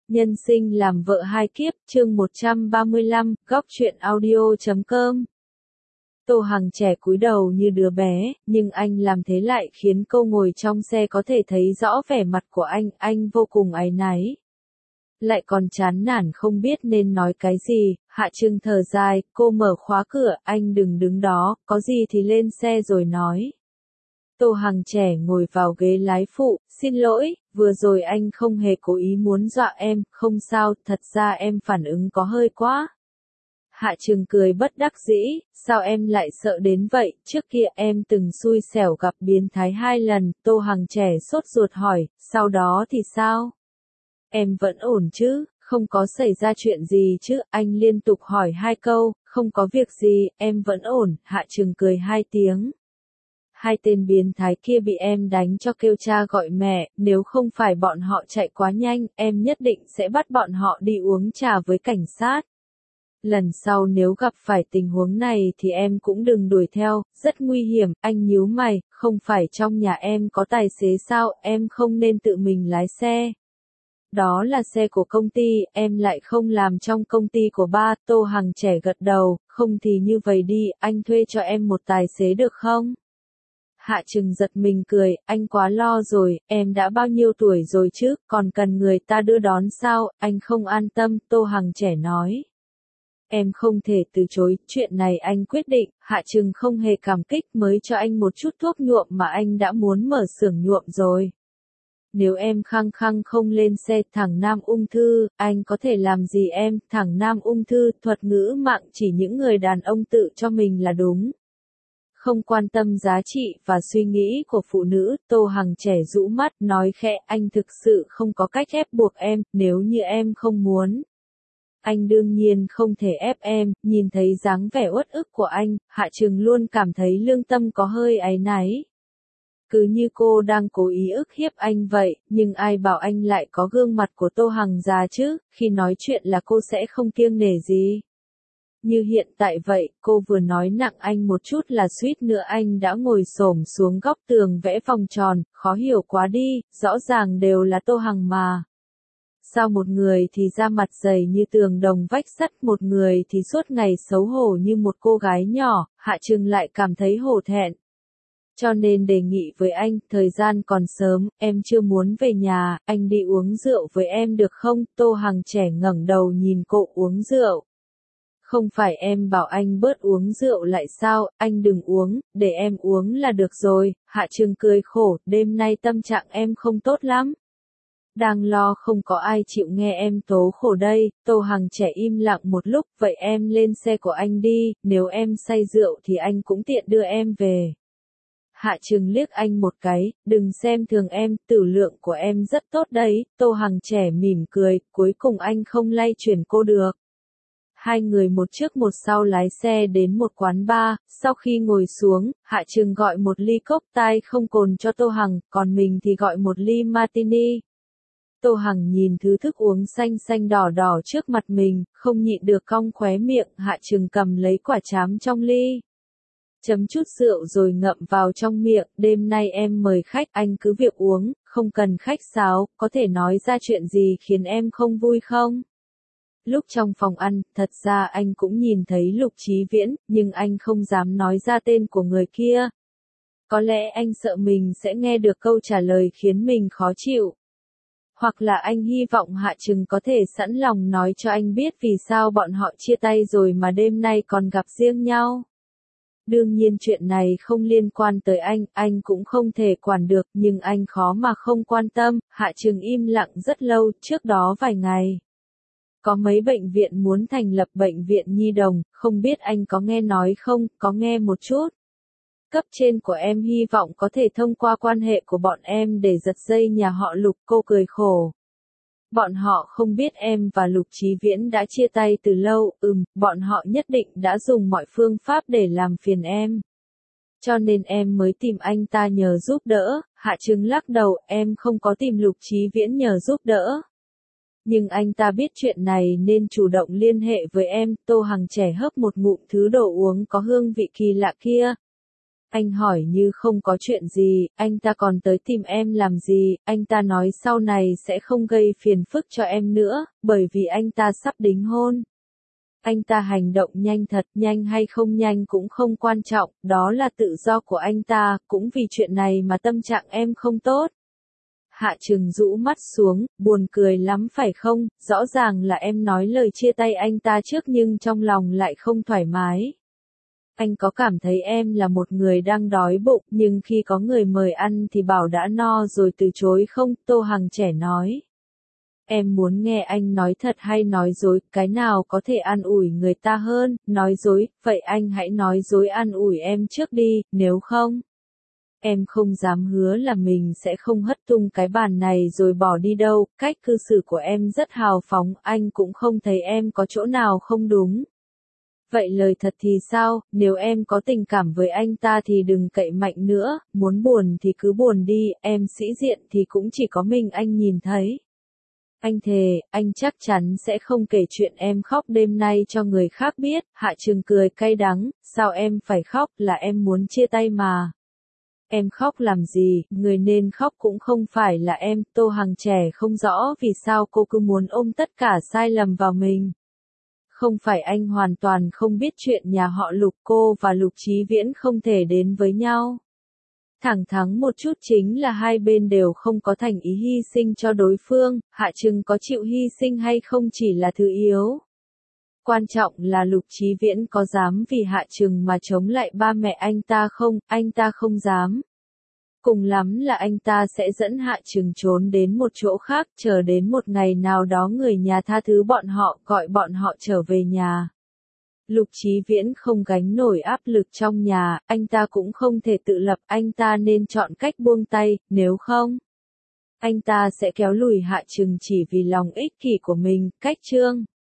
Nhân sinh làm vợ hai kiếp, chương 135, góc truyện audio.com. Tô Hằng trẻ cúi đầu như đứa bé, nhưng anh làm thế lại khiến cô ngồi trong xe có thể thấy rõ vẻ mặt của anh vô cùng áy náy. Lại còn chán nản không biết nên nói cái gì, Hạ Trừng thở dài, cô mở khóa cửa, anh đừng đứng đó, có gì thì lên xe rồi nói. Tô Hằng trẻ ngồi vào ghế lái phụ, xin lỗi, vừa rồi anh không hề cố ý muốn dọa em, không sao, thật ra em phản ứng có hơi quá. Hạ Trừng cười bất đắc dĩ, sao em lại sợ đến vậy, trước kia em từng xui xẻo gặp biến thái 2 lần, Tô Hằng trẻ sốt ruột hỏi, sau đó thì sao? Em vẫn ổn chứ, không có xảy ra chuyện gì chứ, anh liên tục hỏi 2 câu, không có việc gì, em vẫn ổn, Hạ Trừng cười 2 tiếng. 2 tên biến thái kia bị em đánh cho kêu cha gọi mẹ, nếu không phải bọn họ chạy quá nhanh, em nhất định sẽ bắt bọn họ đi uống trà với cảnh sát. Lần sau nếu gặp phải tình huống này thì em cũng đừng đuổi theo, rất nguy hiểm, anh nhíu mày, không phải trong nhà em có tài xế sao, em không nên tự mình lái xe. Đó là xe của công ty, em lại không làm trong công ty của ba, Tô Hằng trẻ gật đầu, không thì như vậy đi, anh thuê cho em một tài xế được không? Hạ Trừng giật mình cười, anh quá lo rồi, em đã bao nhiêu tuổi rồi chứ, còn cần người ta đưa đón sao, anh không an tâm, Tô Hằng trẻ nói. Em không thể từ chối, chuyện này anh quyết định, Hạ Trừng không hề cảm kích mới cho anh một chút thuốc nhuộm mà anh đã muốn mở xưởng nhuộm rồi. Nếu em khăng khăng không lên xe thằng nam ung thư, anh có thể làm gì em, thằng nam ung thư, thuật ngữ mạng chỉ những người đàn ông tự cho mình là đúng. Không quan tâm giá trị và suy nghĩ của phụ nữ, Tô Hằng trẻ rũ mắt, nói khẽ, anh thực sự không có cách ép buộc em, nếu như em không muốn. Anh đương nhiên không thể ép em, nhìn thấy dáng vẻ uất ức của anh, Hạ Trừng luôn cảm thấy lương tâm có hơi áy náy. Cứ như cô đang cố ý ức hiếp anh vậy, nhưng ai bảo anh lại có gương mặt của Tô Hằng già chứ, khi nói chuyện là cô sẽ không kiêng nể gì. Như hiện tại vậy, cô vừa nói nặng anh một chút là suýt nữa anh đã ngồi xổm xuống góc tường vẽ vòng tròn, khó hiểu quá đi, rõ ràng đều là Tô Hằng mà. Sao một người thì da mặt dày như tường đồng vách sắt, một người thì suốt ngày xấu hổ như một cô gái nhỏ, Hạ Trừng lại cảm thấy hổ thẹn. Cho nên đề nghị với anh, thời gian còn sớm, em chưa muốn về nhà, anh đi uống rượu với em được không? Tô Hằng trẻ ngẩng đầu nhìn cô uống rượu. Không phải em bảo anh bớt uống rượu lại sao, anh đừng uống, để em uống là được rồi, Hạ Trừng cười khổ, đêm nay tâm trạng em không tốt lắm. Đang lo không có ai chịu nghe em tố khổ đây, Tô Hằng trẻ im lặng một lúc, vậy em lên xe của anh đi, nếu em say rượu thì anh cũng tiện đưa em về. Hạ Trừng liếc anh một cái, đừng xem thường em, tử lượng của em rất tốt đấy, Tô Hằng trẻ mỉm cười, cuối cùng anh không lay chuyển cô được. 2 người một trước một sau lái xe đến một quán bar, sau khi ngồi xuống, Hạ Trừng gọi một ly cocktail không cồn cho Tô Hằng, còn mình thì gọi một ly martini. Tô Hằng nhìn thứ thức uống xanh xanh đỏ đỏ trước mặt mình, không nhịn được cong khóe miệng, Hạ Trừng cầm lấy quả trám trong ly. Chấm chút rượu rồi ngậm vào trong miệng, đêm nay em mời khách, anh cứ việc uống, không cần khách sáo, có thể nói ra chuyện gì khiến em không vui không? Lúc trong phòng ăn, thật ra anh cũng nhìn thấy Lục Chí Viễn, nhưng anh không dám nói ra tên của người kia. Có lẽ anh sợ mình sẽ nghe được câu trả lời khiến mình khó chịu. Hoặc là anh hy vọng Hạ Trừng có thể sẵn lòng nói cho anh biết vì sao bọn họ chia tay rồi mà đêm nay còn gặp riêng nhau. Đương nhiên chuyện này không liên quan tới anh cũng không thể quản được, nhưng anh khó mà không quan tâm, Hạ Trừng im lặng rất lâu, trước đó vài ngày. Có mấy bệnh viện muốn thành lập bệnh viện nhi đồng, không biết anh có nghe nói không, có nghe một chút. Cấp trên của em hy vọng có thể thông qua quan hệ của bọn em để giật dây nhà họ Lục, cô cười khổ. Bọn họ không biết em và Lục Chí Viễn đã chia tay từ lâu, bọn họ nhất định đã dùng mọi phương pháp để làm phiền em. Cho nên em mới tìm anh ta nhờ giúp đỡ, Hạ Trừng lắc đầu, em không có tìm Lục Chí Viễn nhờ giúp đỡ. Nhưng anh ta biết chuyện này nên chủ động liên hệ với em, Tô Hằng trẻ hớp một ngụm thứ đồ uống có hương vị kỳ lạ kia. Anh hỏi như không có chuyện gì, anh ta còn tới tìm em làm gì, anh ta nói sau này sẽ không gây phiền phức cho em nữa, bởi vì anh ta sắp đính hôn. Anh ta hành động nhanh thật, nhanh hay không nhanh cũng không quan trọng, đó là tự do của anh ta, cũng vì chuyện này mà tâm trạng em không tốt. Hạ Trừng rũ mắt xuống, buồn cười lắm phải không, rõ ràng là em nói lời chia tay anh ta trước nhưng trong lòng lại không thoải mái. Anh có cảm thấy em là một người đang đói bụng, nhưng khi có người mời ăn thì bảo đã no rồi từ chối không, Tô Hằng trẻ nói. Em muốn nghe anh nói thật hay nói dối, cái nào có thể an ủi người ta hơn, nói dối, vậy anh hãy nói dối an ủi em trước đi, nếu không. Em không dám hứa là mình sẽ không hất tung cái bàn này rồi bỏ đi đâu, cách cư xử của em rất hào phóng, anh cũng không thấy em có chỗ nào không đúng. Vậy lời thật thì sao, nếu em có tình cảm với anh ta thì đừng cậy mạnh nữa, muốn buồn thì cứ buồn đi, em sĩ diện thì cũng chỉ có mình anh nhìn thấy. Anh thề, anh chắc chắn sẽ không kể chuyện em khóc đêm nay cho người khác biết, Hạ Trừng cười cay đắng, sao em phải khóc, là em muốn chia tay mà. Em khóc làm gì, người nên khóc cũng không phải là em, Tô Hằng trẻ không rõ vì sao cô cứ muốn ôm tất cả sai lầm vào mình. Không phải anh hoàn toàn không biết chuyện nhà họ Lục, cô và Lục Chí Viễn không thể đến với nhau. Thẳng thắn một chút chính là hai bên đều không có thành ý hy sinh cho đối phương, Hạ Trừng có chịu hy sinh hay không chỉ là thứ yếu. Quan trọng là Lục Chí Viễn có dám vì Hạ Trừng mà chống lại ba mẹ anh ta không, anh ta không dám. Cùng lắm là anh ta sẽ dẫn Hạ Trừng trốn đến một chỗ khác, chờ đến một ngày nào đó người nhà tha thứ bọn họ, gọi bọn họ trở về nhà. Lục Chí Viễn không gánh nổi áp lực trong nhà, anh ta cũng không thể tự lập, anh ta nên chọn cách buông tay, nếu không, anh ta sẽ kéo lùi Hạ Trừng chỉ vì lòng ích kỷ của mình, cách chương.